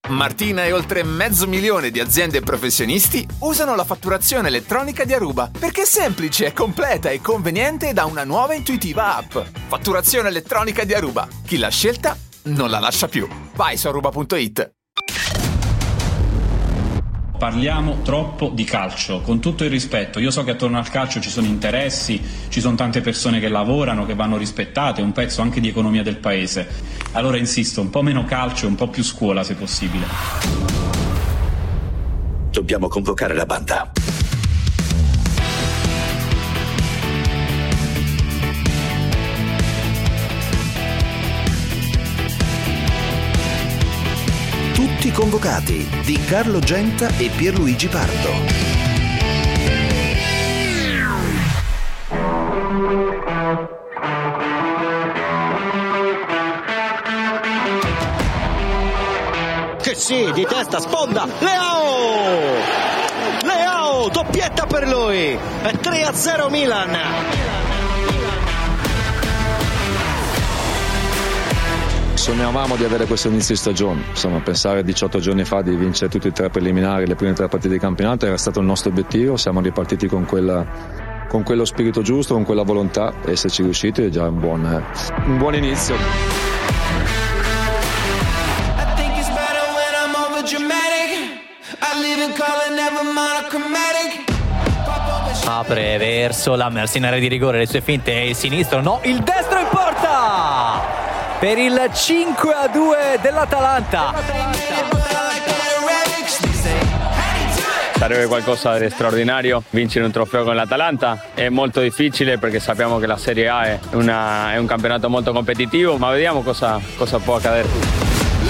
Martina e oltre 500.000 di aziende e professionisti usano la fatturazione elettronica di Aruba perché è semplice, è completa e conveniente da una nuova e intuitiva app. Fatturazione elettronica di Aruba. Chi l'ha scelta non la lascia più. Vai su aruba.it. Parliamo troppo di calcio, con tutto il rispetto. Io so che attorno al calcio ci sono interessi, ci sono tante persone che lavorano, che vanno rispettate, un pezzo anche di economia del paese. Allora insisto, un po' meno calcio e un po' più scuola se possibile. Dobbiamo convocare la banda. Tutti convocati di Carlo Genta e Pierluigi Pardo. Che sì, di testa, sponda, Leao, doppietta per lui, 3-0 Milan. Sognavamo di avere questo inizio di stagione, insomma pensare 18 giorni fa di vincere tutti e 3 preliminari, le prime 3 partite di campionato era stato il nostro obiettivo, siamo ripartiti con quello spirito giusto, con quella volontà e esserci riusciti è già un buon inizio. Apre verso la mercenaria di rigore, le sue finte, il sinistro, no, il destro in porta! Per il 5-2 dell'Atalanta. Sarebbe qualcosa di straordinario vincere un trofeo con l'Atalanta, è molto difficile perché sappiamo che la Serie A è un campionato molto competitivo, ma vediamo cosa può accadere.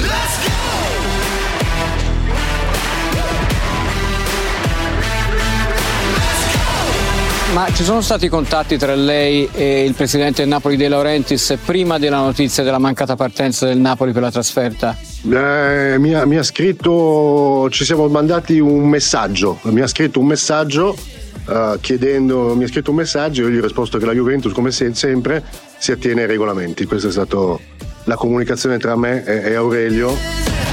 Ma ci sono stati contatti tra lei e il presidente del Napoli De Laurentiis prima della notizia della mancata partenza del Napoli per la trasferta? Mi ha scritto, ci siamo mandati un messaggio, mi ha scritto un messaggio chiedendo, io gli ho risposto che la Juventus come sempre si attiene ai regolamenti. Questa è stata la comunicazione tra me e Aurelio.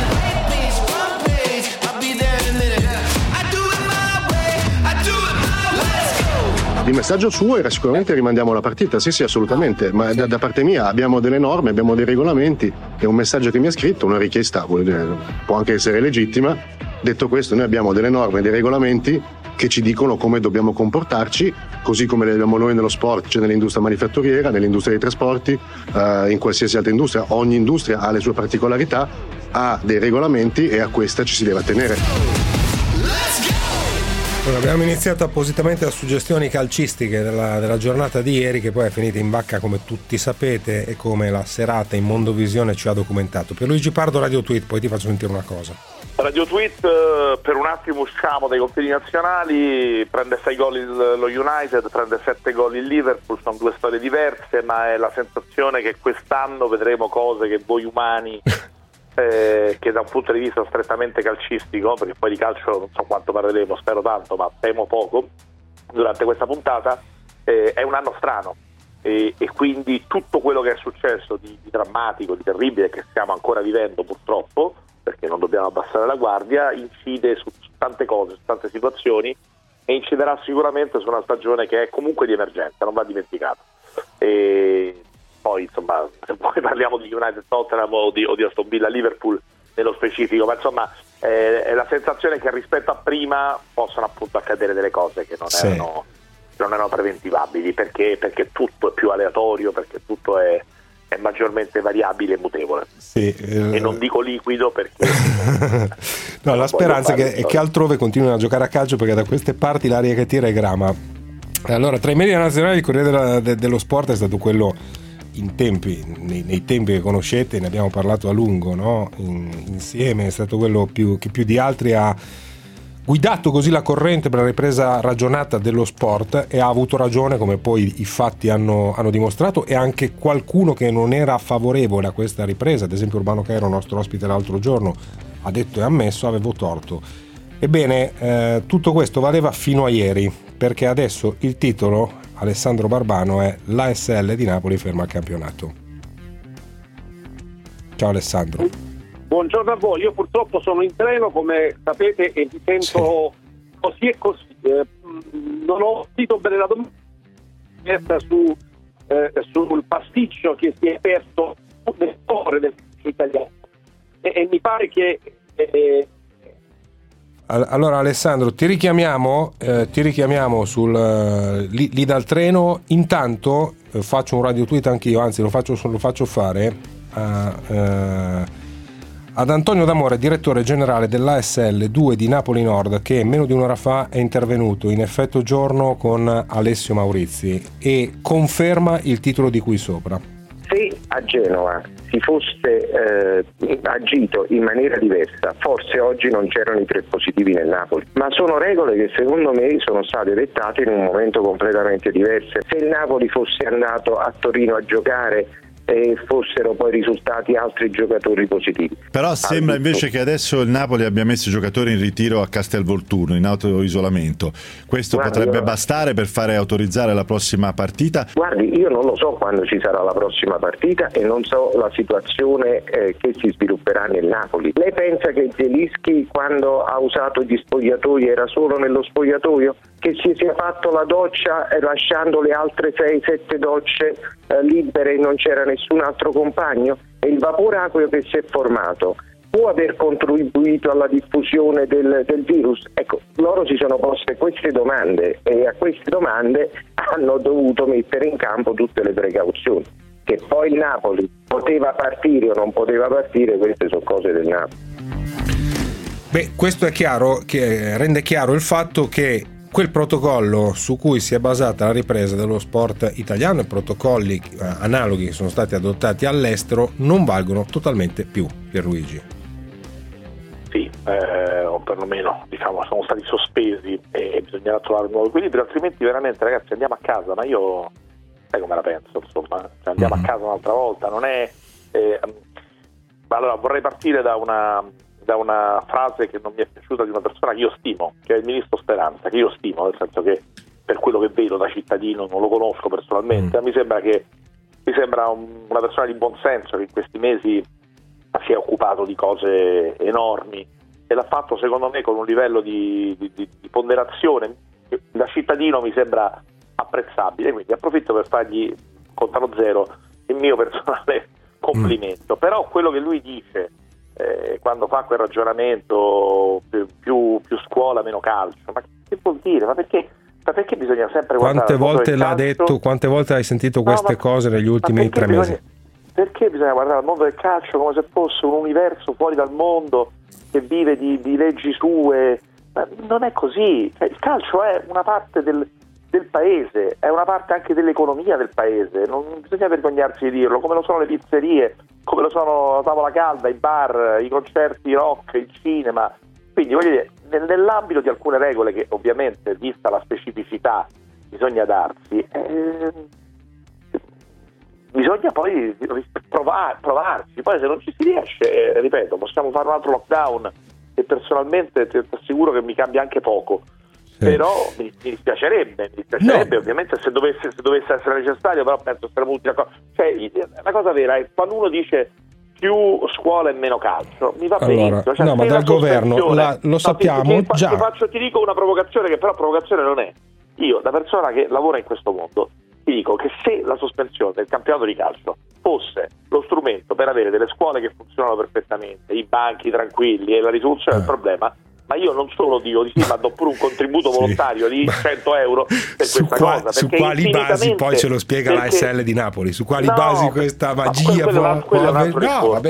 Il messaggio suo era sicuramente rimandiamo la partita, sì assolutamente, ma da parte mia abbiamo delle norme, abbiamo dei regolamenti, è un messaggio che mi ha scritto, una richiesta può anche essere legittima. Detto questo, noi abbiamo delle norme, dei regolamenti che ci dicono come dobbiamo comportarci, così come le abbiamo noi nello sport, cioè nell'industria manifatturiera, nell'industria dei trasporti, in qualsiasi altra industria. Ogni industria ha le sue particolarità, ha dei regolamenti e a questa ci si deve attenere. Abbiamo iniziato appositamente a suggestioni calcistiche della giornata di ieri, che poi è finita in vacca come tutti sapete e come la serata in Mondovisione ci ha documentato. Pierluigi Pardo, Radio Tweet, poi ti faccio sentire una cosa. Radio Tweet, per un attimo usciamo dai confini nazionali, prende 6 gol lo United, prende 7 gol il Liverpool, sono 2 storie diverse, ma è la sensazione che quest'anno vedremo cose che voi umani che da un punto di vista strettamente calcistico, perché poi di calcio non so quanto parleremo, spero tanto, ma temo poco durante questa puntata, è un anno strano e quindi tutto quello che è successo di drammatico, di terribile, che stiamo ancora vivendo purtroppo, perché non dobbiamo abbassare la guardia, incide su tante cose, su tante situazioni e inciderà sicuramente su una stagione che è comunque di emergenza, non va dimenticata. E poi insomma, se poi parliamo di United Tottenham o di Aston Villa Liverpool nello specifico, ma insomma è la sensazione che rispetto a prima possono appunto accadere delle cose che non erano preventivabili, perché tutto è più aleatorio, perché tutto è maggiormente variabile e mutevole. Sì, e non dico liquido perché no, la speranza è che altrove continuino a giocare a calcio, perché da queste parti l'aria che tira è grama. Allora, tra i media nazionali il Corriere dello Sport è stato quello nei tempi che conoscete, ne abbiamo parlato a lungo, no? Insieme, è stato quello che più di altri ha guidato così la corrente per la ripresa ragionata dello sport, e ha avuto ragione, come poi i fatti hanno dimostrato, e anche qualcuno che non era favorevole a questa ripresa, ad esempio Urbano Cairo, nostro ospite l'altro giorno, ha detto e ammesso avevo torto. Ebbene, tutto questo valeva fino a ieri, perché adesso il titolo, Alessandro Barbano, è l'ASL di Napoli ferma il campionato. Ciao Alessandro. Buongiorno a voi, io purtroppo sono in treno, come sapete, e mi sento così e così. Non ho sentito bene la domanda sul pasticcio che si è aperto nel cuore del calcio italiano. E mi pare che... Allora Alessandro, ti richiamiamo lì dal treno. Intanto faccio un radio tweet anch'io, anzi lo faccio fare ad Antonio D'Amore, direttore generale dell'ASL 2 di Napoli Nord, che meno di un'ora fa è intervenuto in effetto giorno con Alessio Maurizi e conferma il titolo di qui sopra. Se a Genova si fosse agito in maniera diversa, forse oggi non c'erano i 3 positivi nel Napoli, ma sono regole che secondo me sono state dettate in un momento completamente diverso. Se il Napoli fosse andato a Torino a giocare e fossero poi risultati altri giocatori positivi. Però sembra invece che adesso il Napoli abbia messo i giocatori in ritiro a Castelvolturno, in autoisolamento. Questo potrebbe bastare per fare autorizzare la prossima partita? Guardi, io non lo so quando ci sarà la prossima partita e non so la situazione che si svilupperà nel Napoli. Lei pensa che Zielinski, quando ha usato gli spogliatoi, era solo nello spogliatoio? Che si sia fatto la doccia lasciando le altre 6-7 docce libere e non c'era nessun altro compagno? E il vapore acqueo che si è formato può aver contribuito alla diffusione del virus? Ecco, loro si sono poste queste domande e a queste domande hanno dovuto mettere in campo tutte le precauzioni. Che poi il Napoli poteva partire o non poteva partire, queste sono cose del Napoli. Beh, questo è chiaro, che rende chiaro il fatto che quel protocollo su cui si è basata la ripresa dello sport italiano e protocolli analoghi che sono stati adottati all'estero non valgono totalmente più, Pierluigi. Sì, o perlomeno sono stati sospesi e bisognerà trovare un nuovo equilibrio, altrimenti veramente ragazzi andiamo a casa, ma io sai come la penso, insomma, cioè, andiamo a casa un'altra volta, non è... Allora vorrei partire da una frase che non mi è piaciuta di una persona che io stimo, che è il ministro Speranza, che io stimo, nel senso che per quello che vedo da cittadino, non lo conosco personalmente, mi sembra una persona di buon senso che in questi mesi si è occupato di cose enormi e l'ha fatto secondo me con un livello di ponderazione che da cittadino mi sembra apprezzabile, quindi approfitto per fargli contano zero il mio personale complimento. Però quello che lui dice quando fa quel ragionamento più scuola meno calcio, ma che vuol dire? Ma perché bisogna sempre guardare quante volte l'ha detto, quante volte hai sentito queste cose negli ultimi 3 mesi? Perché bisogna guardare al mondo del calcio come se fosse un universo fuori dal mondo che vive di leggi sue? Ma non è così, cioè, il calcio è una parte del paese, è una parte anche dell'economia del paese, non bisogna vergognarsi di dirlo, come lo sono le pizzerie, come lo sono la tavola calda, i bar, i concerti rock, il cinema. Quindi voglio dire, nell'ambito di alcune regole che ovviamente, vista la specificità, bisogna darsi, bisogna poi provarci. Poi se non ci si riesce, ripeto, possiamo fare un altro lockdown e personalmente ti assicuro che mi cambia anche poco. Però mi dispiacerebbe ovviamente se dovesse essere necessario, però penso saremo tutti d'accordo. Cioè, la cosa vera è quando uno dice più scuola e meno calcio, mi va benissimo. Cioè, no, ma dal governo lo sappiamo già. Ti dico una provocazione che però provocazione non è. Io, da persona che lavora in questo mondo, ti dico che se la sospensione del campionato di calcio fosse lo strumento per avere delle scuole che funzionano perfettamente, i banchi tranquilli e la risoluzione del problema, ma io non solo dico di sì, ma do pure un contributo volontario di 100 euro per questa cosa. Su quali basi poi ce lo spiega l'ASL di Napoli? Su quali basi questa magia quello è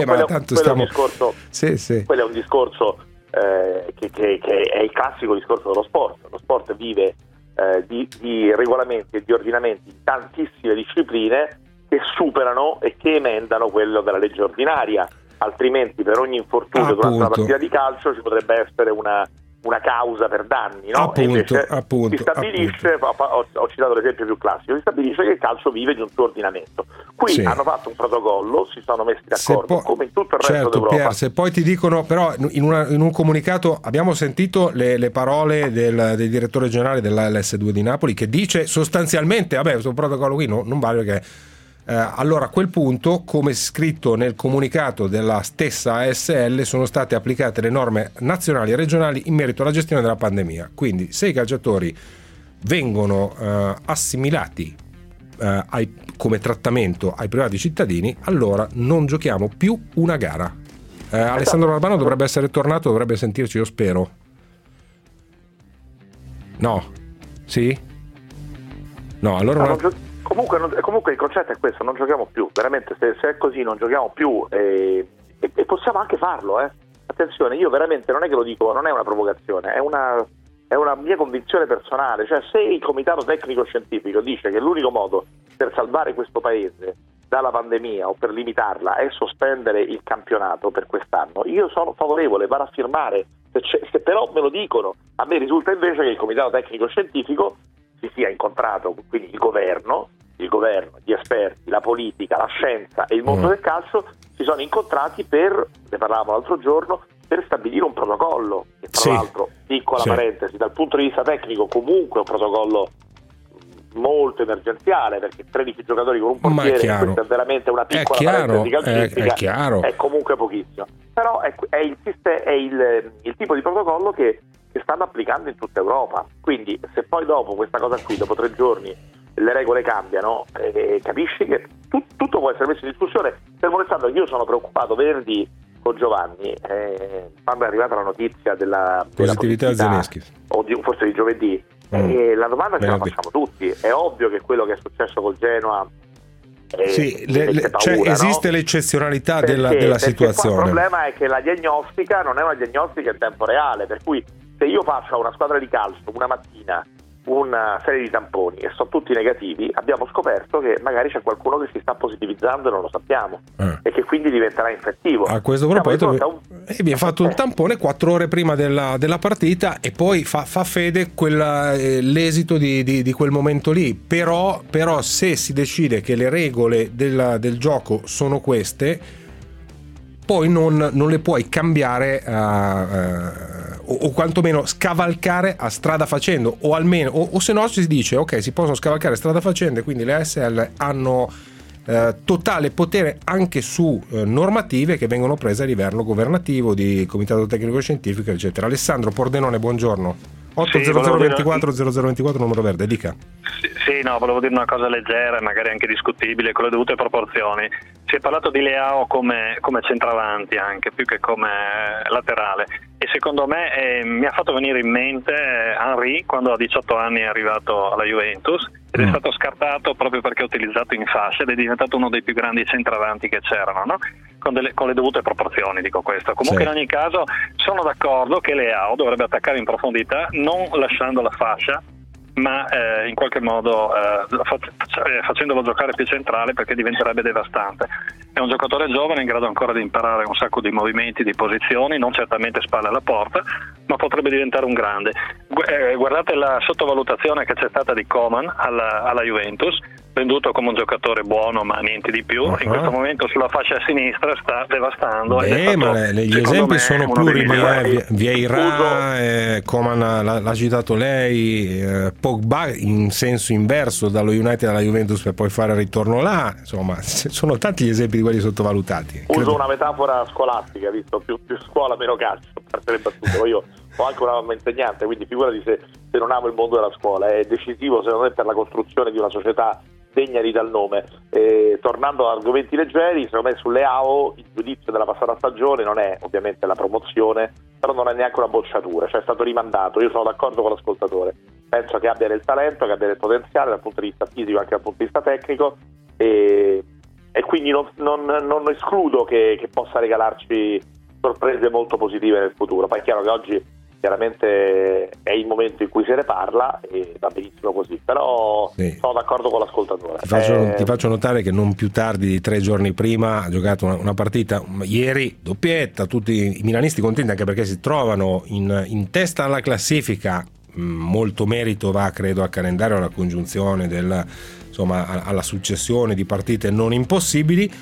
un discorso che è il classico discorso dello sport. Lo sport vive di regolamenti e di ordinamenti in tantissime discipline che superano e che emendano quello della legge ordinaria. Altrimenti per ogni infortunio durante una partita di calcio ci potrebbe essere una causa per danni, no? Si stabilisce, ho citato l'esempio più classico, si stabilisce che il calcio vive di un suo ordinamento. Qui hanno fatto un protocollo, si sono messi d'accordo, come in tutto il resto d'Europa. Pier, se poi ti dicono, però in un comunicato abbiamo sentito le parole del direttore generale dell'ALS2 di Napoli che dice sostanzialmente, vabbè, questo protocollo qui non vale perché allora a quel punto, come scritto nel comunicato della stessa ASL, sono state applicate le norme nazionali e regionali in merito alla gestione della pandemia. Quindi se i calciatori vengono assimilati come trattamento ai privati cittadini, allora non giochiamo più una gara. Alessandro Barbano dovrebbe essere tornato, dovrebbe sentirci, io spero. No? Sì? No, allora Comunque il concetto è questo, non giochiamo più, veramente se è così non giochiamo più e possiamo anche farlo, attenzione, io veramente non è che lo dico, non è una provocazione, è una mia convinzione personale, cioè se il comitato tecnico scientifico dice che l'unico modo per salvare questo paese dalla pandemia o per limitarla è sospendere il campionato per quest'anno, io sono favorevole, vado a firmare, se però me lo dicono, a me risulta invece che il comitato tecnico scientifico si sia incontrato, quindi il governo, gli esperti, la politica, la scienza e il mondo del calcio si sono incontrati per, ne parlavamo l'altro giorno, per stabilire un protocollo che tra l'altro, piccola parentesi, dal punto di vista tecnico comunque è un protocollo molto emergenziale, perché 13 giocatori con un portiere, questa è veramente una piccola parentesi calcistica, è comunque pochissimo, però è il tipo di protocollo che stanno applicando in tutta Europa, quindi se poi dopo questa cosa qui, dopo 3 giorni le regole cambiano, capisci che tutto può essere messo in discussione. Fermo restando, io sono preoccupato venerdì con Giovanni, quando è arrivata la notizia della positività Zelensky, o forse di giovedì, e la domanda ce la facciamo tutti, è ovvio che quello che è successo col Genoa paura, cioè, esiste l'eccezionalità della situazione. Il problema è che la diagnostica non è una diagnostica in tempo reale, per cui se io faccio a una squadra di calcio una mattina una serie di tamponi e sono tutti negativi, abbiamo scoperto che magari c'è qualcuno che si sta positivizzando e non lo sappiamo, e che quindi diventerà infettivo. A questo proposito vi ha fatto un tampone 4 ore prima della partita e poi fa fede l'esito di quel momento lì, però se si decide che le regole del gioco sono queste, poi non le puoi cambiare o quantomeno scavalcare a strada facendo, o almeno o se no si dice ok, si possono scavalcare strada facendo, e quindi le ASL hanno totale potere anche su normative che vengono prese a livello governativo, di comitato tecnico scientifico eccetera. Alessandro Pordenone, buongiorno. 80024 numero verde, dica. Sì, no, volevo dire una cosa leggera e magari anche discutibile, con le dovute proporzioni. Si è parlato di Leao come centravanti anche, più che come laterale, e secondo me mi ha fatto venire in mente Henry quando a 18 anni è arrivato alla Juventus ed è stato scartato proprio perché è utilizzato in fascia ed è diventato uno dei più grandi centravanti che c'erano, no? Con le dovute proporzioni, dico questo. Comunque in ogni caso sono d'accordo che Leao dovrebbe attaccare in profondità, non lasciando la fascia, ma in qualche modo facendolo giocare più centrale, perché diventerebbe devastante. È un giocatore giovane in grado ancora di imparare un sacco di movimenti, di posizioni, non certamente spalle alla porta, ma potrebbe diventare un grande. Guardate la sottovalutazione che c'è stata di Coman alla Juventus, venduto come un giocatore buono ma niente di più. In questo momento sulla fascia sinistra sta devastando. Ma gli esempi sono plurimi. Vieira, Coman l'ha citato lei, Pogba in senso inverso dallo United alla Juventus per poi fare il ritorno là, insomma sono tanti gli esempi di quelli sottovalutati. Uso una metafora scolastica, visto più scuola meno calcio, a parte le battute. Io ho anche una mamma insegnante, quindi figurati se non amo il mondo della scuola. È decisivo secondo me per la costruzione di una società degna di tal nome. Tornando a argomenti leggeri, secondo me sulle AO il giudizio della passata stagione non è ovviamente la promozione, però non è neanche una bocciatura, cioè è stato rimandato. Io sono d'accordo con l'ascoltatore, penso che abbia del talento, che abbia del potenziale dal punto di vista fisico, anche dal punto di vista tecnico, e quindi non escludo che possa regalarci sorprese molto positive nel futuro. Poi è chiaro che oggi chiaramente è il momento in cui se ne parla e va benissimo così, però sono d'accordo con l'ascoltatore. Ti faccio notare che non più tardi di 3 giorni prima ha giocato una partita, ieri doppietta, tutti i milanisti contenti anche perché si trovano in testa alla classifica. Molto merito va, credo, al calendario, alla congiunzione alla successione di partite non impossibili.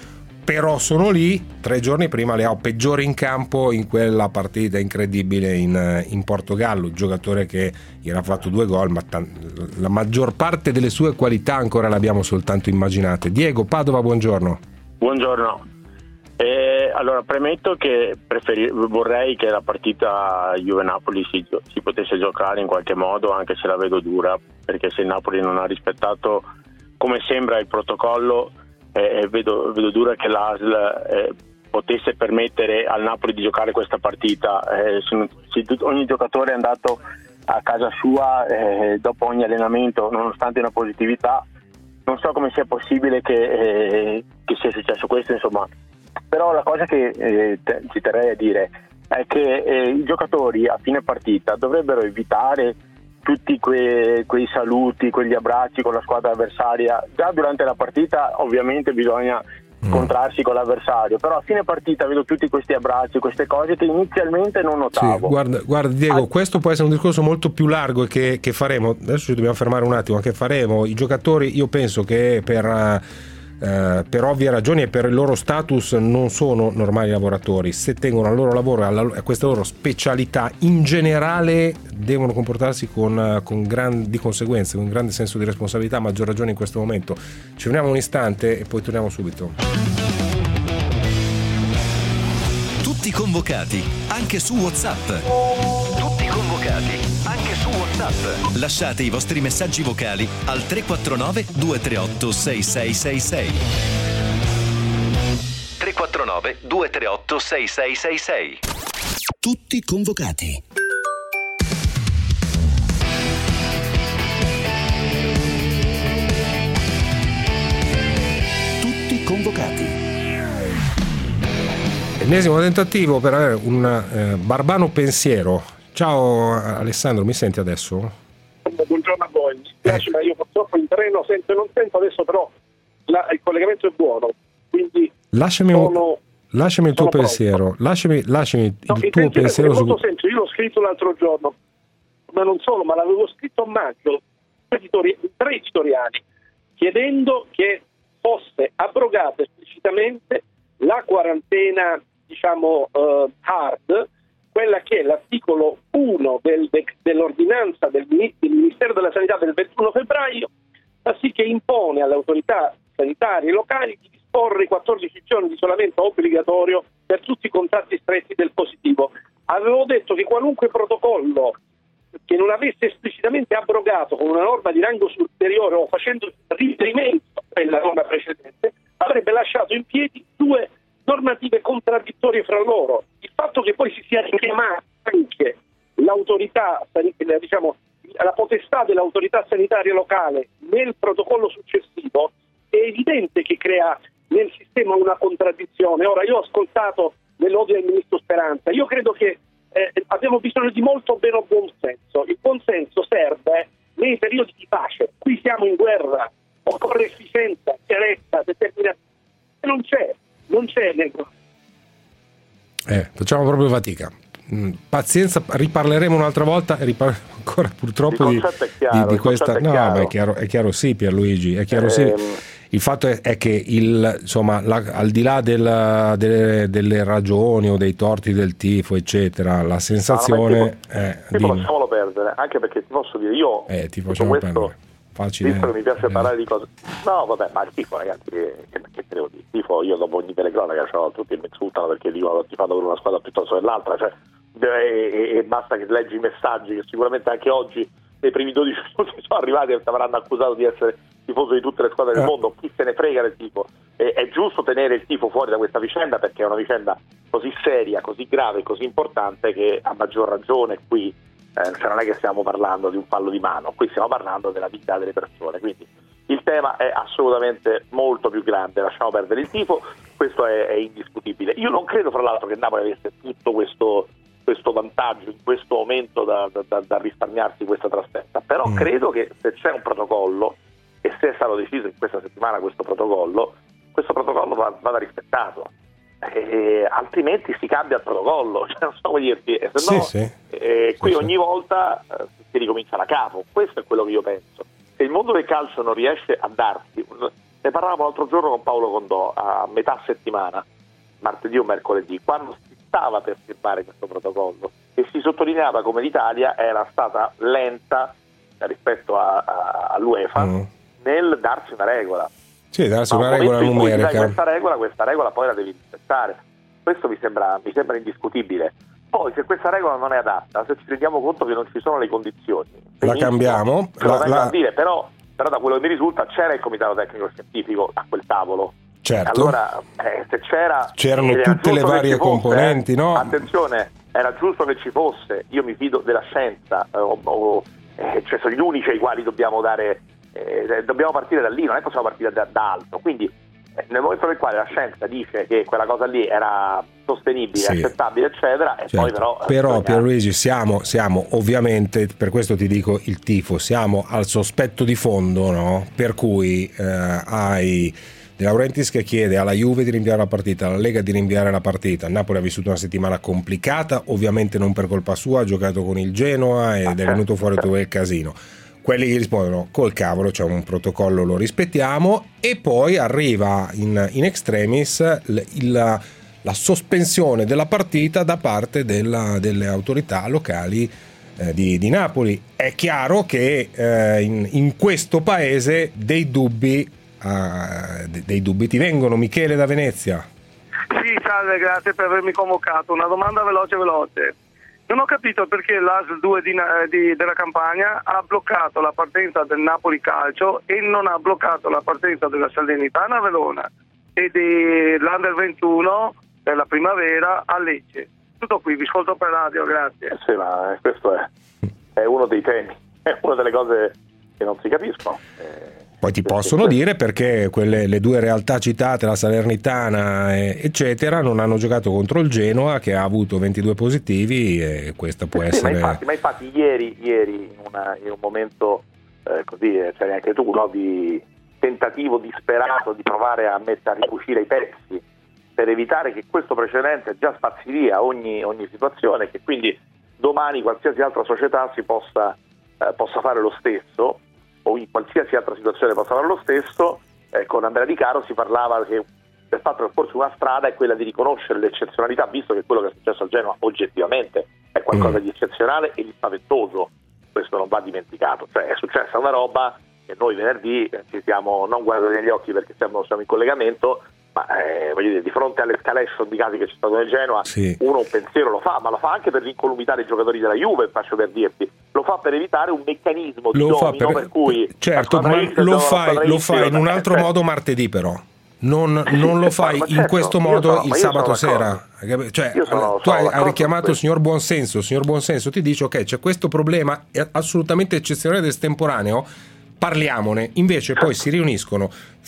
però sono lì. 3 giorni prima Leao peggiore in campo in quella partita incredibile in Portogallo, un giocatore che era fatto 2 gol, ma la maggior parte delle sue qualità ancora le abbiamo soltanto immaginate. Diego Padova, buongiorno. Buongiorno. Allora, premetto che vorrei che la partita Juve-Napoli si potesse giocare in qualche modo, anche se la vedo dura, perché se il Napoli non ha rispettato, come sembra, il protocollo, vedo dura che l'ASL potesse permettere al Napoli di giocare questa partita. Se ogni giocatore è andato a casa sua dopo ogni allenamento, nonostante una positività, non so come sia possibile che sia successo questo, insomma. Però la cosa che ci terrei a dire è che i giocatori a fine partita dovrebbero evitare tutti quei saluti, quegli abbracci con la squadra avversaria. Già durante la partita ovviamente bisogna scontrarsi con l'avversario, però a fine partita vedo tutti questi abbracci, queste cose che inizialmente non notavo. Sì, guarda Diego, questo può essere un discorso molto più largo che faremo. Adesso ci dobbiamo fermare un attimo, che faremo. I giocatori, io penso che per ovvie ragioni e per il loro status non sono normali lavoratori. Se tengono al loro lavoro e a questa loro specialità, in generale devono comportarsi di conseguenza, con un grande senso di responsabilità, a maggior ragione in questo momento. Ci fermiamo un istante e poi torniamo subito. Tutti convocati, anche su WhatsApp. Tutti convocati, anche su WhatsApp. Lasciate i vostri messaggi vocali al 349 238 6666. 349 238 6666. Tutti convocati. Tutti convocati. Ennesimo tentativo per avere un barbano pensiero. Ciao Alessandro, mi senti adesso? Buongiorno a voi, mi spiace ma io purtroppo in treno non sento adesso, però il collegamento è buono, quindi lasciami il tuo pensiero, lasciami il tuo pensiero su... Senso, io l'ho scritto l'altro giorno, ma non solo, ma l'avevo scritto a maggio, 3 editoriali, chiedendo che fosse abrogata esplicitamente la quarantena, diciamo, hard, quella che è l'articolo 1 dell'ordinanza del Ministero della Sanità del 21 febbraio, sì che impone alle autorità sanitarie locali di disporre 14 giorni di isolamento obbligatorio per tutti i contatti stretti del positivo. Avevo detto che qualunque protocollo che non avesse esplicitamente abrogato con una norma di rango superiore o facendo riferimento alla norma precedente avrebbe lasciato in piedi 2 normative contraddittorie fra loro. Il fatto che poi si sia richiamata anche l'autorità, diciamo, la potestà dell'autorità sanitaria locale nel protocollo successivo è evidente che crea nel sistema una contraddizione. Ora, io ho ascoltato l'elodio del ministro Speranza, io credo che abbiamo bisogno di molto meno buonsenso. Il buonsenso serve nei periodi di pace. Qui siamo in guerra, occorre efficienza, chiarezza, determinazione. Non c'è negro. Facciamo proprio fatica. Pazienza, riparleremo un'altra volta e riparleremo ancora purtroppo di questa. No, ma è chiaro sì, Pierluigi, è chiaro sì. Il fatto è che insomma, al di là delle ragioni o dei torti del tifo, eccetera, la sensazione lasciamolo perdere, anche perché ti posso dire, io ti facciamo perdere. Facile, visto che mi piace parlare di cose. No, vabbè, ma il tifo, ragazzi, che te devo dire? Il tifo, io dopo ogni telecronaca tutti mi insultano perché dico ho tifato per una squadra piuttosto che l'altra, cioè, e basta che leggi i messaggi che sicuramente anche oggi nei primi 12 minuti sono arrivati e ti avranno accusato di essere tifoso di tutte le squadre del mondo. Chi se ne frega del tifo? È giusto tenere il tifo fuori da questa vicenda, perché è una vicenda così seria, così grave, così importante, che a maggior ragione qui cioè non è che stiamo parlando di un fallo di mano, qui stiamo parlando della vita delle persone, quindi il tema è assolutamente molto più grande. Lasciamo perdere il tifo, questo è indiscutibile. Io non credo, fra l'altro, che Napoli avesse tutto questo vantaggio in questo momento da risparmiarsi questa trasferta, però credo che se c'è un protocollo, e se è stato deciso in questa settimana questo protocollo vada rispettato. Altrimenti si cambia il protocollo, cioè, non so come dirti, se no qui ogni volta si ricomincia da capo. Questo è quello che io penso. Se il mondo del calcio non riesce a darsi Ne parlavamo l'altro giorno con Paolo Condò a metà settimana, martedì o mercoledì, quando si stava per firmare questo protocollo, e si sottolineava come l'Italia era stata lenta rispetto all'UEFA nel darsi una regola. Sì, darsi una regola numerica. Questa regola poi la devi rispettare. Questo mi sembra indiscutibile. Poi se questa regola non è adatta, se ci rendiamo conto che non ci sono le condizioni, la cambiamo. Però da quello che mi risulta c'era il comitato tecnico scientifico a quel tavolo. Certo. Allora, se c'erano tutte le varie componenti, no? Attenzione, era giusto che ci fosse. Io mi fido della scienza, cioè sono gli unici ai quali dobbiamo dare. Dobbiamo partire da lì, non è che possiamo partire da alto. Quindi nel momento nel quale la scienza dice che quella cosa lì era sostenibile, accettabile, eccetera, e poi però Pierluigi siamo ovviamente, per questo ti dico il tifo, siamo al sospetto di fondo, no? Per cui hai De Laurentiis che chiede alla Juve di rinviare la partita, alla Lega di rinviare la partita. Il Napoli ha vissuto una settimana complicata, ovviamente non per colpa sua, ha giocato con il Genoa ed è venuto fuori tutto il casino. Quelli gli rispondono col cavolo, c'è un protocollo, lo rispettiamo, e poi arriva in extremis la sospensione della partita da parte delle autorità locali di Napoli. È chiaro che in questo paese dei dubbi ti vengono. Michele da Venezia. Sì, salve, grazie per avermi convocato. Una domanda veloce. Non ho capito perché l'ASL 2 della Campania ha bloccato la partenza del Napoli Calcio e non ha bloccato la partenza della Salernitana a Verona e dell'Under 21 della primavera a Lecce. Tutto qui, vi ascolto per radio, grazie. Sì, ma questo è uno dei temi, è una delle cose che non si capiscono. Poi ti possono dire perché le due realtà citate, la Salernitana eccetera, non hanno giocato contro il Genoa che ha avuto 22 positivi, e questa può essere... Ma infatti ieri in un momento così, c'eri anche tu, no, di tentativo disperato di provare a ricucire i pezzi per evitare che questo precedente già spazzi via ogni situazione, che quindi domani qualsiasi altra società si possa fare lo stesso, o in qualsiasi altra situazione possa fare lo stesso. Con Andrea Di Caro si parlava del fatto che forse una strada è quella di riconoscere l'eccezionalità, visto che quello che è successo al Genoa oggettivamente è qualcosa di eccezionale e di spaventoso, questo non va dimenticato. Cioè è successa una roba che noi venerdì ci siamo non guardati negli occhi perché siamo in collegamento, ma voglio dire, di fronte all'escalation di casi che c'è stato nel Genoa, uno un pensiero lo fa, ma lo fa anche per incolumitare i giocatori della Juve, faccio per dirti, lo fa per evitare un meccanismo di domino per cui certo, ma lo fai in un altro modo martedì, però non lo fai in questo modo il sabato sera. Cioè, tu hai richiamato il signor Buonsenso. Il signor Buonsenso ti dice ok, c'è questo problema assolutamente eccezionale ed estemporaneo, parliamone. Invece poi si riuniscono,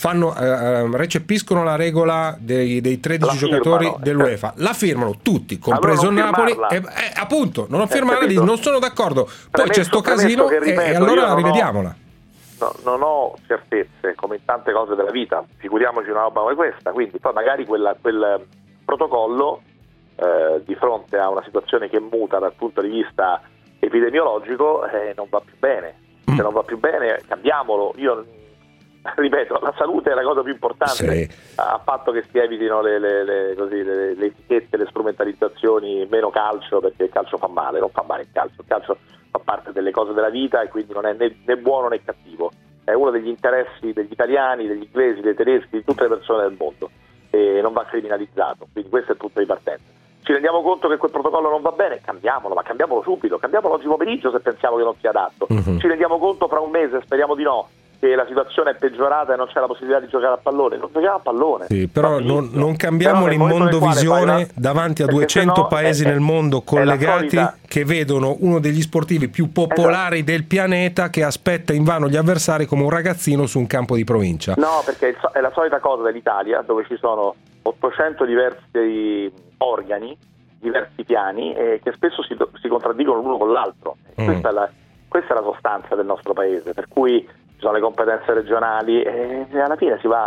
recepiscono la regola dei 13 giocatori dell'UEFA, la firmano tutti, compreso il Napoli, e appunto non lo firmare, non sono d'accordo, poi c'è sto casino e allora rivediamola. Non ho certezze, come in tante cose della vita, figuriamoci una roba come questa. Quindi poi magari quel protocollo di fronte a una situazione che muta dal punto di vista epidemiologico non va più bene. Se non va più bene, cambiamolo. Io ripeto, la salute è la cosa più importante, a patto che si evitino le etichette, le strumentalizzazioni, meno calcio, perché il calcio fa male, non fa male il calcio fa parte delle cose della vita e quindi non è né buono né cattivo, è uno degli interessi degli italiani, degli inglesi, dei tedeschi, di tutte le persone del mondo, e non va criminalizzato, quindi questo è tutto di partenza. Ci rendiamo conto che quel protocollo non va bene, cambiamolo, ma cambiamolo subito, cambiamolo oggi pomeriggio se pensiamo che non sia adatto. Ci rendiamo conto fra un mese, speriamo di no, che la situazione è peggiorata e non c'è la possibilità di giocare a pallone, non giochiamo a pallone. Sì, però non cambiamo l'immondovisione davanti a 200 paesi nel mondo collegati che vedono uno degli sportivi più popolari del pianeta che aspetta invano gli avversari come un ragazzino su un campo di provincia. No, perché è la solita cosa dell'Italia, dove ci sono 800 diversi organi, diversi piani, che spesso si contraddicono l'uno con l'altro. Questa è la sostanza del nostro paese, per cui ci sono le competenze regionali e alla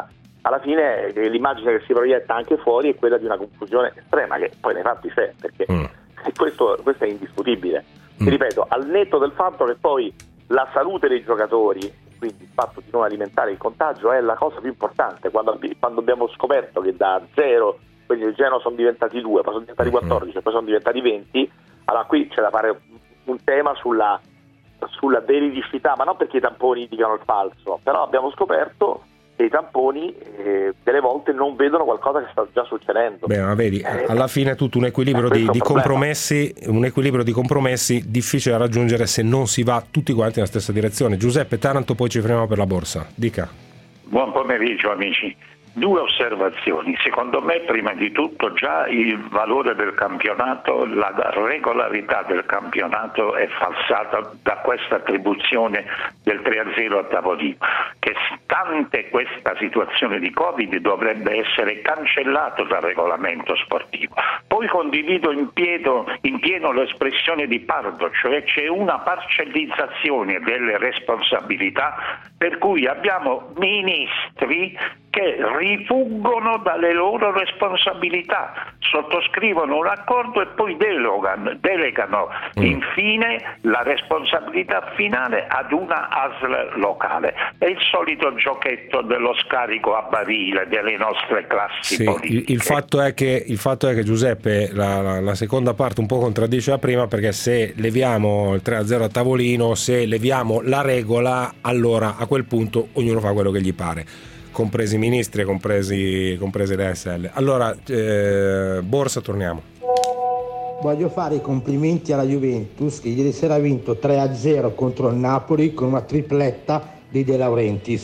fine l'immagine che si proietta anche fuori è quella di una confusione estrema, che poi nei fatti c'è, perché questo è indiscutibile. Ti ripeto, al netto del fatto che poi la salute dei giocatori quindi il fatto di non alimentare il contagio è la cosa più importante. Quando abbiamo scoperto che da 0, quindi il Genoa sono diventati 2, poi sono diventati 14, poi sono diventati 20, allora qui c'è da fare un tema sulla veridicità, ma non perché i tamponi dicano il falso, però abbiamo scoperto che i tamponi delle volte non vedono qualcosa che sta già succedendo. Beh, ma vedi, alla fine è tutto un equilibrio di compromessi, difficile da raggiungere se non si va tutti quanti nella stessa direzione. Giuseppe Taranto, poi ci fermiamo per la borsa. Dica. Buon pomeriggio amici. 2 osservazioni. Secondo me, prima di tutto, già il valore del campionato, la regolarità del campionato è falsata da questa attribuzione del 3-0 a tavolino, che stante questa situazione di Covid dovrebbe essere cancellato dal regolamento sportivo. Poi condivido in pieno l'espressione di Pardo, cioè c'è una parcellizzazione delle responsabilità, per cui abbiamo ministri che rifuggono dalle loro responsabilità, sottoscrivono un accordo e poi delegano infine la responsabilità finale ad una ASL locale. È il solito giochetto dello scarico a barile delle nostre classi politiche. Il fatto è che Giuseppe, la seconda parte un po' contraddice la prima, perché se leviamo il 3-0 a tavolino, se leviamo la regola, allora a quel punto ognuno fa quello che gli pare, compresi i ministri e comprese le ASL. Allora, borsa, torniamo. Voglio fare i complimenti alla Juventus, che ieri sera ha vinto 3-0 contro il Napoli con una tripletta di De Laurentiis.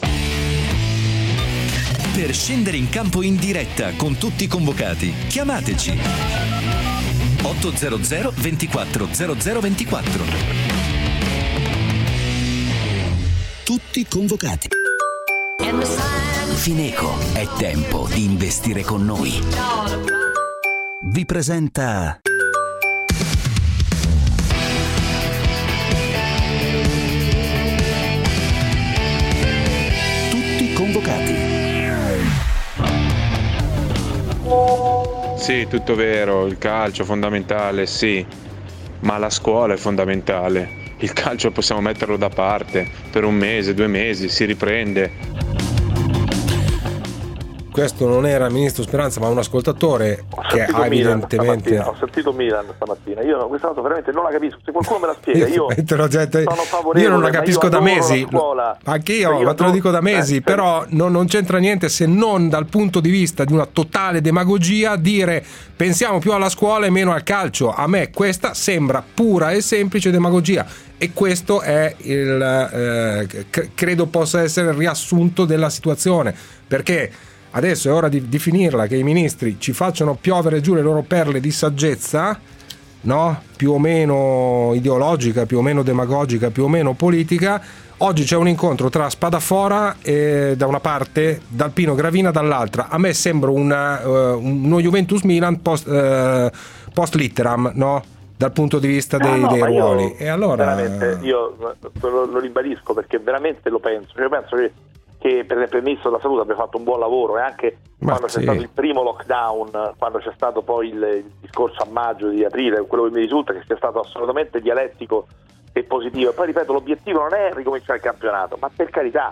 Per scendere in campo in diretta con tutti i convocati, chiamateci 800 24 0024. Tutti convocati. Fineco, è tempo di investire con noi. Vi presenta Tutti convocati. Sì, tutto vero, il calcio è fondamentale, sì, ma la scuola è fondamentale. Il calcio possiamo metterlo da parte per 1 mese, 2 mesi, si riprende. Questo non era il ministro Speranza, ma un ascoltatore che ha evidentemente... Ho sentito Milan stamattina, io questa cosa veramente non la capisco, se qualcuno me la spiega, io sono favorevole. Io non la capisco da mesi, anch'io, ma te lo dico da mesi, però non c'entra niente, se non dal punto di vista di una totale demagogia dire pensiamo più alla scuola e meno al calcio. A me questa sembra pura e semplice demagogia, e questo è credo possa essere il riassunto della situazione, perché adesso è ora di finirla, che i ministri ci facciano piovere giù le loro perle di saggezza, no? Più o meno ideologica, più o meno demagogica, più o meno politica. Oggi c'è un incontro tra Spadafora da una parte, D'Alpino Gravina dall'altra. A me sembra uno Juventus-Milan post litteram, no? Dal punto di vista dei ruoli. E allora veramente io lo ribadisco, perché veramente lo penso. Cioè, penso che per esempio il ministro della salute abbia fatto un buon lavoro, e anche quando c'è stato il primo lockdown, quando c'è stato poi il discorso a maggio di aprile, quello che mi risulta che sia stato assolutamente dialettico e positivo. E poi ripeto, l'obiettivo non è ricominciare il campionato, ma per carità,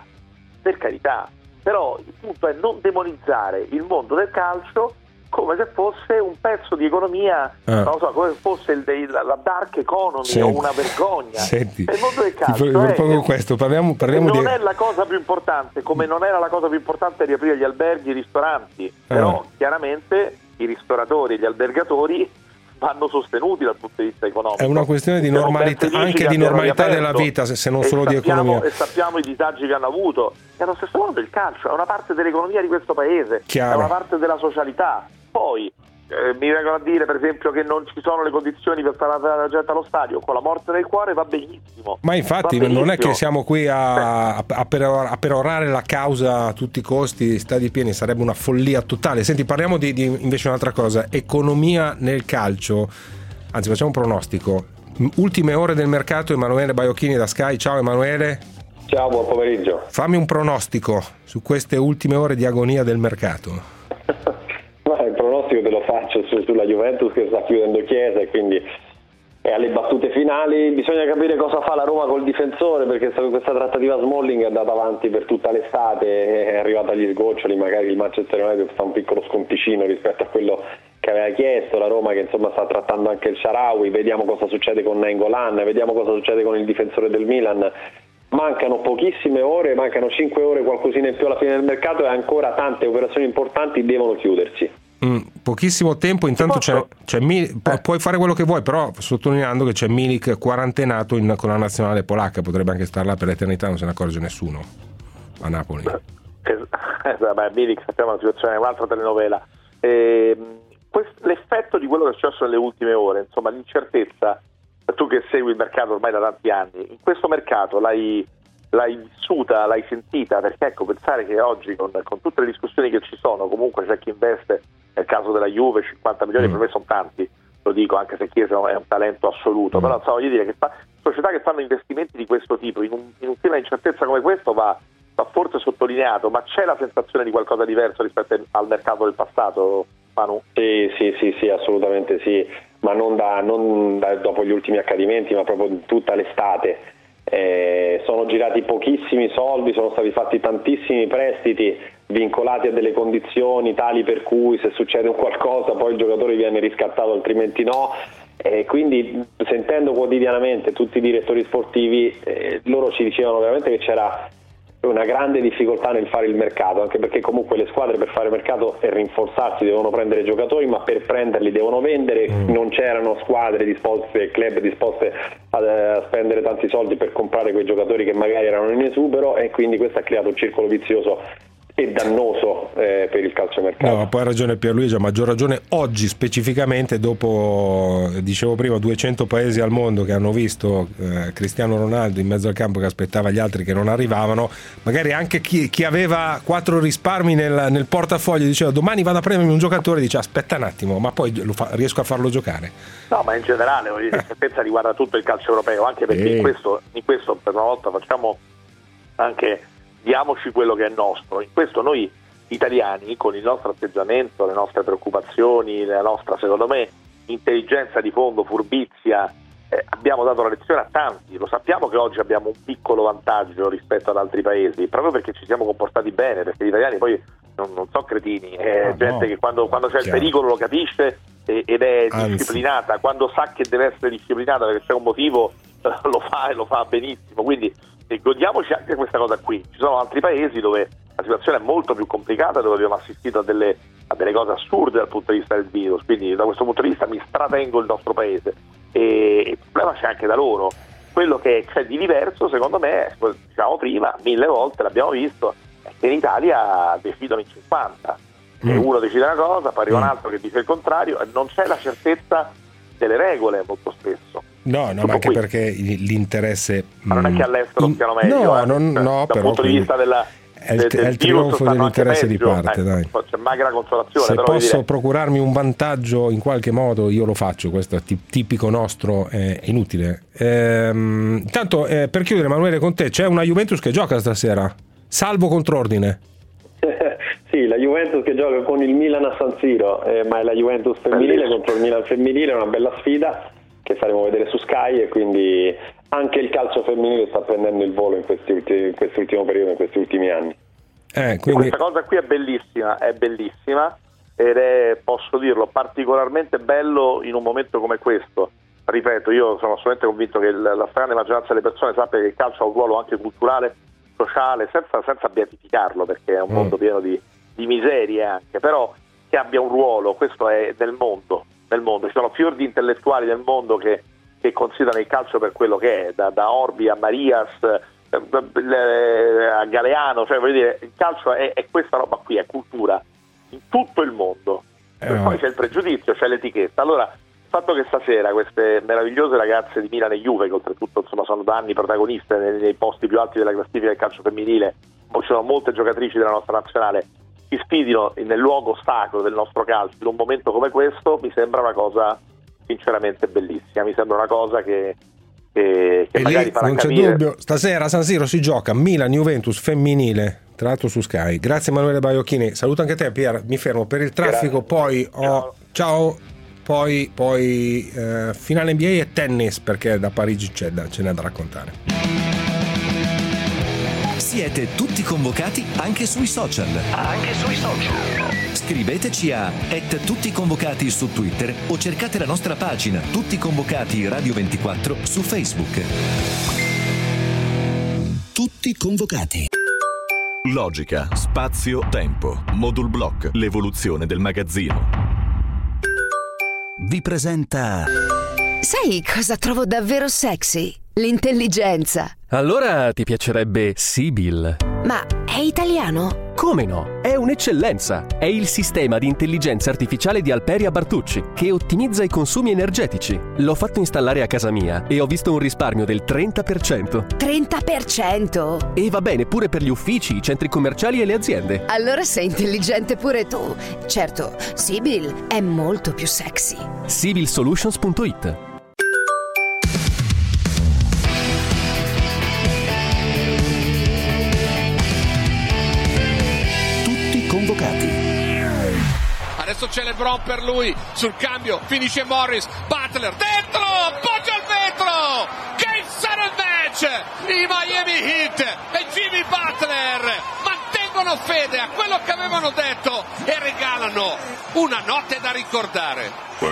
però il punto è non demonizzare il mondo del calcio come se fosse un pezzo di economia, non so, come se fosse la dark economy o una vergogna. Senti, il mondo del calcio parliamo non è la cosa più importante, come non era la cosa più importante riaprire gli alberghi e i ristoranti, però chiaramente i ristoratori e gli albergatori vanno sostenuti dal punto di vista economico. È una questione di normalità, anche di normalità della vita, se non solo di economia. E sappiamo i disagi che hanno avuto. E allo stesso modo il calcio è una parte dell'economia di questo paese, è una parte della socialità. Poi mi vengono a dire per esempio che non ci sono le condizioni per fare la gente allo stadio, con la morte del cuore va benissimo. Ma infatti non è che siamo qui a perorare la causa a tutti i costi, stadi pieni, sarebbe una follia totale. Senti, parliamo di invece un'altra cosa, economia nel calcio, anzi facciamo un pronostico. Ultime ore del mercato, Emanuele Baiocchini da Sky. Ciao Emanuele. Ciao, buon pomeriggio. Fammi un pronostico su queste ultime ore di agonia del mercato. Il pronostico te lo faccio sulla Juventus che sta chiudendo Chiesa, e quindi e alle battute finali. Bisogna capire cosa fa la Roma col difensore, perché questa trattativa Smalling è andata avanti per tutta l'estate, è arrivata agli sgoccioli, magari il Manchester United fa un piccolo sconticino rispetto a quello che aveva chiesto, la Roma che insomma sta trattando anche il Shaarawy, vediamo cosa succede con Nainggolan, vediamo cosa succede con il difensore del Milan. Mancano pochissime ore, mancano 5 ore, qualcosina in più alla fine del mercato, e ancora tante operazioni importanti devono chiudersi. Pochissimo tempo, intanto puoi fare quello che vuoi, però sottolineando che c'è Milik quarantenato con la nazionale polacca, potrebbe anche star là per l'eternità, non se ne accorge nessuno a Napoli. Milik sappiamo una situazione, un'altra telenovela. L'effetto di quello che è successo nelle ultime ore, insomma l'incertezza, tu che segui il mercato ormai da tanti anni, in questo mercato l'hai vissuta, l'hai sentita, perché ecco, pensare che oggi con tutte le discussioni che ci sono, comunque c'è chi investe, nel caso della Juve 50 milioni per me sono tanti, lo dico anche se Chiesa è un talento assoluto, però voglio dire che società che fanno investimenti di questo tipo in un clima di incertezza come questo va forse sottolineato, ma c'è la sensazione di qualcosa diverso rispetto al mercato del passato, Manu? Sì, assolutamente sì, ma non dopo gli ultimi accadimenti, ma proprio tutta l'estate. Sono girati pochissimi soldi, sono stati fatti tantissimi prestiti vincolati a delle condizioni tali per cui se succede un qualcosa poi il giocatore viene riscattato, altrimenti no. Quindi sentendo quotidianamente tutti i direttori sportivi, loro ci dicevano veramente che c'era una grande difficoltà nel fare il mercato, anche perché comunque le squadre per fare mercato e rinforzarsi devono prendere giocatori, ma per prenderli devono vendere, non c'erano squadre disposte, club disposte a spendere tanti soldi per comprare quei giocatori che magari erano in esubero, e quindi questo ha creato un circolo vizioso e dannoso per il calciomercato. No, poi ha ragione Pierluigi, a maggior ragione oggi specificamente, dopo, dicevo prima, 200 paesi al mondo che hanno visto Cristiano Ronaldo in mezzo al campo che aspettava gli altri che non arrivavano, magari anche chi aveva 4 risparmi nel portafoglio diceva domani vado a prendermi un giocatore, dice aspetta un attimo, ma poi riesco a farlo giocare. No, ma in generale la certezza riguarda tutto il calcio europeo, anche perché in questo per una volta facciamo anche, diamoci quello che è nostro. In questo noi italiani, con il nostro atteggiamento, le nostre preoccupazioni, la nostra, secondo me, intelligenza di fondo, furbizia, abbiamo dato la lezione a tanti. Lo sappiamo che oggi abbiamo un piccolo vantaggio rispetto ad altri paesi, proprio perché ci siamo comportati bene, perché gli italiani poi non sono cretini, è gente che quando c'è il pericolo lo capisce ed è disciplinata, quando sa che deve essere disciplinata perché c'è un motivo lo fa e lo fa benissimo, quindi godiamoci anche questa cosa qui. Ci sono altri paesi dove la situazione è molto più complicata, dove abbiamo assistito a delle cose assurde dal punto di vista del virus, quindi da questo punto di vista mi stratengo il nostro paese, e il problema c'è anche da loro. Quello che c'è di diverso secondo me, diciamo prima 1000 volte l'abbiamo visto, è che in Italia decidono in 50 e uno decide una cosa, poi arriva un altro che dice il contrario, e non c'è la certezza delle regole molto spesso. No, ma anche perché l'interesse. Ma non è che all'estero siano meglio. No, dal però punto di vista è il trionfo dell'interesse di parte, dai. C'è magra consolazione. Se però posso procurarmi un vantaggio in qualche modo, io lo faccio. Questo è tipico nostro, è inutile. Intanto, per chiudere, Emanuele, con te, c'è una Juventus che gioca stasera, salvo contrordine. Sì, la Juventus che gioca con il Milan a San Siro, ma è la Juventus femminile contro il Milan femminile, è una bella sfida che faremo vedere su Sky, e quindi anche il calcio femminile sta prendendo il volo in quest'ultimo periodo, in questi ultimi anni. Quindi questa cosa qui è bellissima ed è, posso dirlo, particolarmente bello in un momento come questo. Ripeto, io sono assolutamente convinto che la stragrande maggioranza delle persone sappia che il calcio ha un ruolo anche culturale, sociale, senza beatificarlo, perché è un mondo pieno di miserie anche, però che abbia un ruolo, questo è nel mondo. Ci sono fior di intellettuali del mondo che considerano il calcio per quello che è, da Orbi a Marias a Galeano, cioè voglio dire, il calcio è questa roba qui, è cultura in tutto il mondo. Poi c'è il pregiudizio, c'è l'etichetta. Allora, il fatto che stasera queste meravigliose ragazze di Milan e Juve, che oltretutto insomma sono da anni protagoniste nei posti più alti della classifica del calcio femminile, ci sono molte giocatrici della nostra nazionale, si sfidino nel luogo sacro del nostro calcio in un momento come questo, mi sembra una cosa sinceramente bellissima, mi sembra una cosa che magari farà non capire. C'è dubbio, stasera a San Siro si gioca Milan-Juventus femminile, tra l'altro su Sky. Grazie Emanuele Baiocchini, saluto anche te Pier, mi fermo per il traffico. Grazie. Poi ciao. poi finale NBA e tennis, perché da Parigi ce n'è da raccontare. Siete tutti convocati anche sui social. Scriveteci a @tutticonvocati su Twitter o cercate la nostra pagina Tutti Convocati Radio 24 su Facebook. Tutti convocati. Logica, spazio, tempo. Modul Block, l'evoluzione del magazzino. Vi presenta... Sai cosa trovo davvero sexy? L'intelligenza. Allora ti piacerebbe Sibyl? Ma è italiano? Come no? È un'eccellenza. È il sistema di intelligenza artificiale di Alperia Bartucci che ottimizza i consumi energetici. L'ho fatto installare a casa mia e ho visto un risparmio del 30%. 30%? E va bene pure per gli uffici, i centri commerciali e le aziende. Allora sei intelligente pure tu. Certo, Sibyl è molto più sexy. Sibylsolutions.it. Convocati. Adesso c'è LeBron per lui, sul cambio, finisce Morris, Butler, dentro, appoggia al vetro, game settle match, i Miami Heat e Jimmy Butler mantengono fede a quello che avevano detto e regalano una notte da ricordare.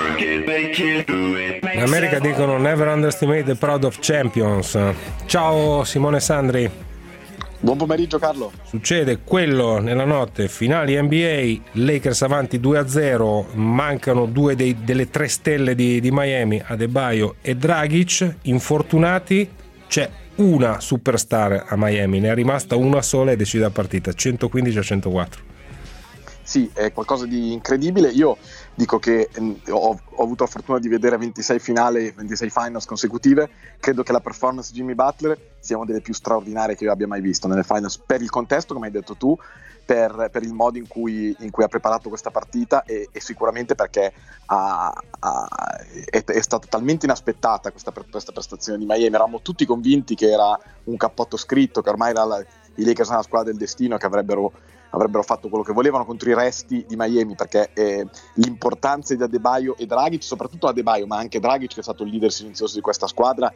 In America dicono never underestimate the proud of champions. Ciao Simone Sandri. Buon pomeriggio Carlo. Succede quello nella notte, finali NBA, Lakers avanti 2-0, mancano due delle tre stelle di Miami, Adebayo e Dragic, infortunati, c'è una superstar a Miami, ne è rimasta una sola e decide la partita, 115-104. Sì, è qualcosa di incredibile. Io dico che ho avuto la fortuna di vedere 26 finals consecutive. Credo che la performance di Jimmy Butler sia una delle più straordinarie che io abbia mai visto nelle finals, per il contesto, come hai detto tu, per il modo in cui ha preparato questa partita e sicuramente perché è stata talmente inaspettata questa prestazione di Miami. Eravamo tutti convinti che era un cappotto scritto, che ormai i Lakers erano la squadra del destino e che avrebbero fatto quello che volevano contro i resti di Miami, perché l'importanza di Adebayo e Dragic, soprattutto Adebayo, ma anche Dragic, che è stato il leader silenzioso di questa squadra,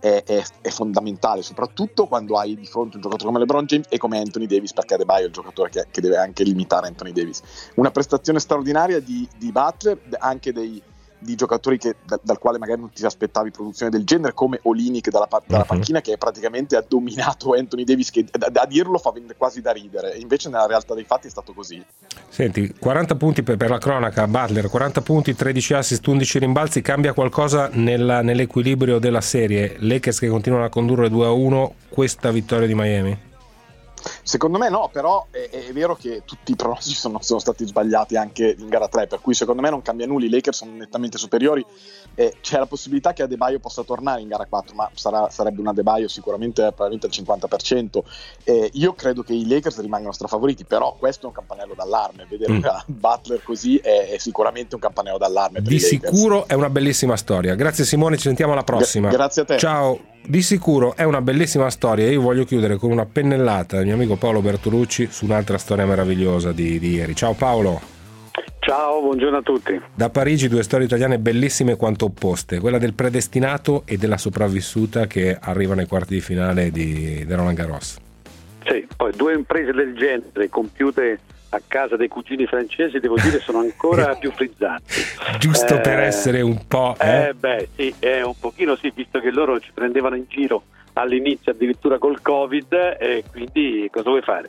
è fondamentale, soprattutto quando hai di fronte un giocatore come LeBron James e come Anthony Davis, perché Adebayo è il giocatore che deve anche limitare Anthony Davis. Una prestazione straordinaria di Butler, anche di giocatori dal quale magari non ti aspettavi produzione del genere, come Olynyk dalla panchina, che praticamente ha dominato Anthony Davis, che da dirlo fa quasi da ridere, invece nella realtà dei fatti è stato così. Senti, 40 punti per la cronaca, Butler, 40 punti, 13 assist, 11 rimbalzi, cambia qualcosa nell'equilibrio della serie? Lakers che continuano a condurre 2-1, questa vittoria di Miami? Secondo me no, però è vero che tutti i pronostici sono stati sbagliati anche in gara 3, per cui secondo me non cambia nulla, i Lakers sono nettamente superiori, c'è la possibilità che Adebayo possa tornare in gara 4, ma sarebbe un Adebayo sicuramente probabilmente al 50%. Io credo che i Lakers rimangano strafavoriti, però questo è un campanello d'allarme, vedere Butler così è sicuramente un campanello d'allarme per di i Lakers. Sicuro è una bellissima storia. Grazie Simone, ci sentiamo alla prossima. Grazie a te. Ciao. Di sicuro è una bellissima storia. Io voglio chiudere con una pennellata del mio amico Paolo Bertolucci su un'altra storia meravigliosa di ieri. Ciao Paolo. Ciao, buongiorno a tutti. Da Parigi due storie italiane bellissime quanto opposte, quella del predestinato e della sopravvissuta che arriva nei quarti di finale di Roland Garros. Sì, poi due imprese del genere compiute a casa dei cugini francesi, devo dire, sono ancora più frizzanti. Giusto per essere un po'... sì, un pochino sì, visto che loro ci prendevano in giro all'inizio addirittura col Covid, e quindi cosa vuoi fare?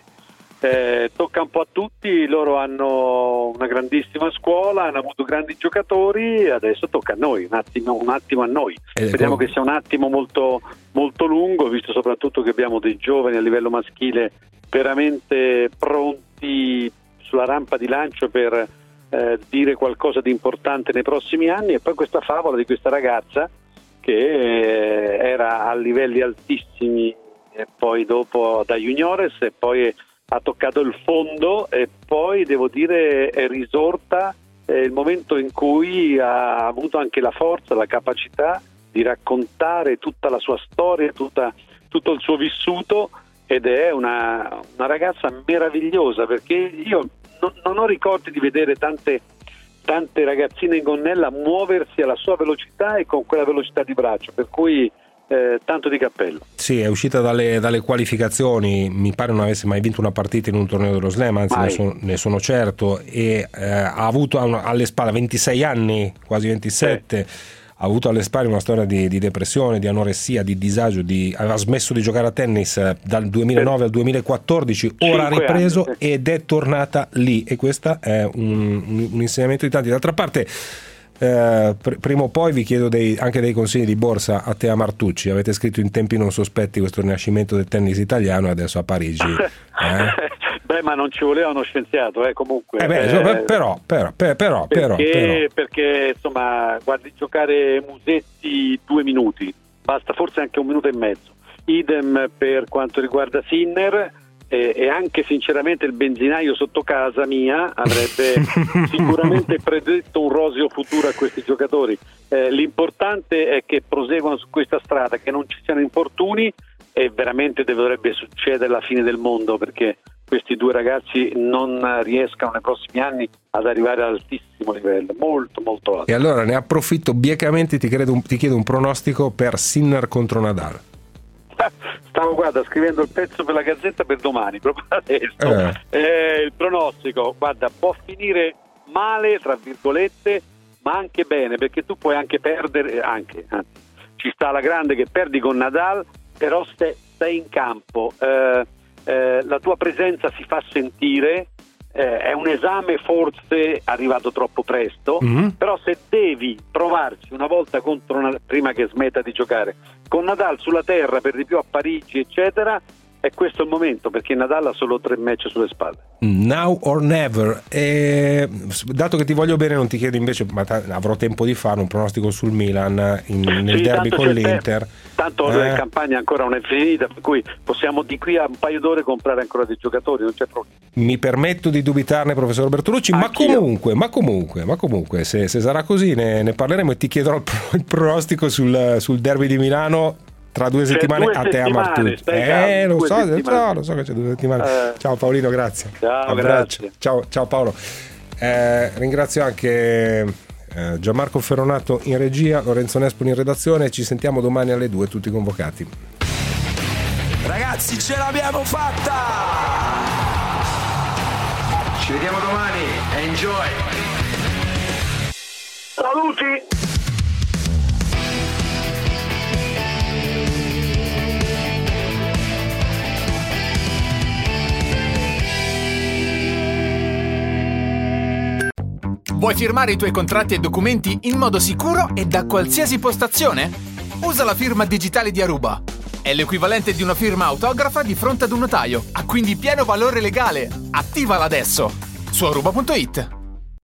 Tocca un po' a tutti, loro hanno una grandissima scuola, hanno avuto grandi giocatori, adesso tocca a noi, un attimo a noi. Speriamo che sia un attimo molto, molto lungo, visto soprattutto che abbiamo dei giovani a livello maschile veramente pronti sulla rampa di lancio per dire qualcosa di importante nei prossimi anni. E poi questa favola di questa ragazza che era a livelli altissimi e poi dopo da juniores e poi ha toccato il fondo e poi devo dire è risorta il momento in cui ha avuto anche la forza, la capacità di raccontare tutta la sua storia, tutto il suo vissuto, ed è una ragazza meravigliosa, perché io non ho ricordi di vedere tante tante ragazzine in gonnella muoversi alla sua velocità e con quella velocità di braccio, per cui tanto di cappello. Sì, è uscita dalle qualificazioni, mi pare non avesse mai vinto una partita in un torneo dello Slam, anzi ne sono certo, e ha avuto alle spalle 26 anni, quasi 27, ha avuto alle spalle una storia di depressione, di anoressia, di disagio, aveva smesso di giocare a tennis dal 2009 al 2014, ora ha ripreso ed è tornata lì, e questo è un insegnamento di tanti. D'altra parte, prima o poi vi chiedo anche dei consigli di borsa a te, a Martucci. Avete scritto in tempi non sospetti questo rinascimento del tennis italiano, e adesso a Parigi Beh, ma non ci voleva uno scienziato, comunque. Però. Perché insomma, guardi, giocare Musetti 2 minuti, basta forse anche 1 minuto e mezzo. Idem per quanto riguarda Sinner. E anche sinceramente il benzinaio sotto casa mia avrebbe sicuramente predetto un roseo futuro a questi giocatori. L'importante è che proseguano su questa strada, che non ci siano infortuni, e veramente dovrebbe succedere la fine del mondo, perché questi 2 ragazzi non riescano nei prossimi anni ad arrivare all'altissimo livello, molto molto alto. E allora ne approfitto biecamente, ti chiedo un pronostico per Sinner contro Nadal. Stavo scrivendo il pezzo per la Gazzetta per domani, proprio adesso. Il pronostico, può finire male, tra virgolette, ma anche bene, perché tu puoi anche perdere, anzi, ci sta la grande che perdi con Nadal, però stai in campo, la tua presenza si fa sentire, è un esame forse arrivato troppo presto, però se devi provarci una volta prima che smetta di giocare con Nadal sulla terra, per di più a Parigi eccetera, è questo il momento, perché Nadal ha solo 3 match sulle spalle. Now or never. Dato che ti voglio bene, non ti chiedo invece, ma avrò tempo di fare un pronostico sul Milan nel derby con l'Inter. Tanto la campagna ancora non è finita, per cui possiamo di qui a un paio d'ore comprare ancora dei giocatori, non c'è problema. Mi permetto di dubitarne, professor Bertolucci, ma comunque se sarà così ne parleremo, e ti chiederò il pronostico sul derby di Milano tra 2 settimane a te, a Martucci. Lo so che c'è 2 settimane. Ciao Paolino, grazie. Ciao, grazie. Ciao Paolo. Ringrazio anche Gianmarco Ferronato in regia, Lorenzo Nespoli in redazione. Ci sentiamo domani alle 2, tutti convocati. Ragazzi, ce l'abbiamo fatta! Ci vediamo domani. Enjoy! Saluti! Vuoi firmare i tuoi contratti e documenti in modo sicuro e da qualsiasi postazione? Usa la firma digitale di Aruba. È l'equivalente di una firma autografa di fronte ad un notaio. Ha quindi pieno valore legale. Attivala adesso su aruba.it.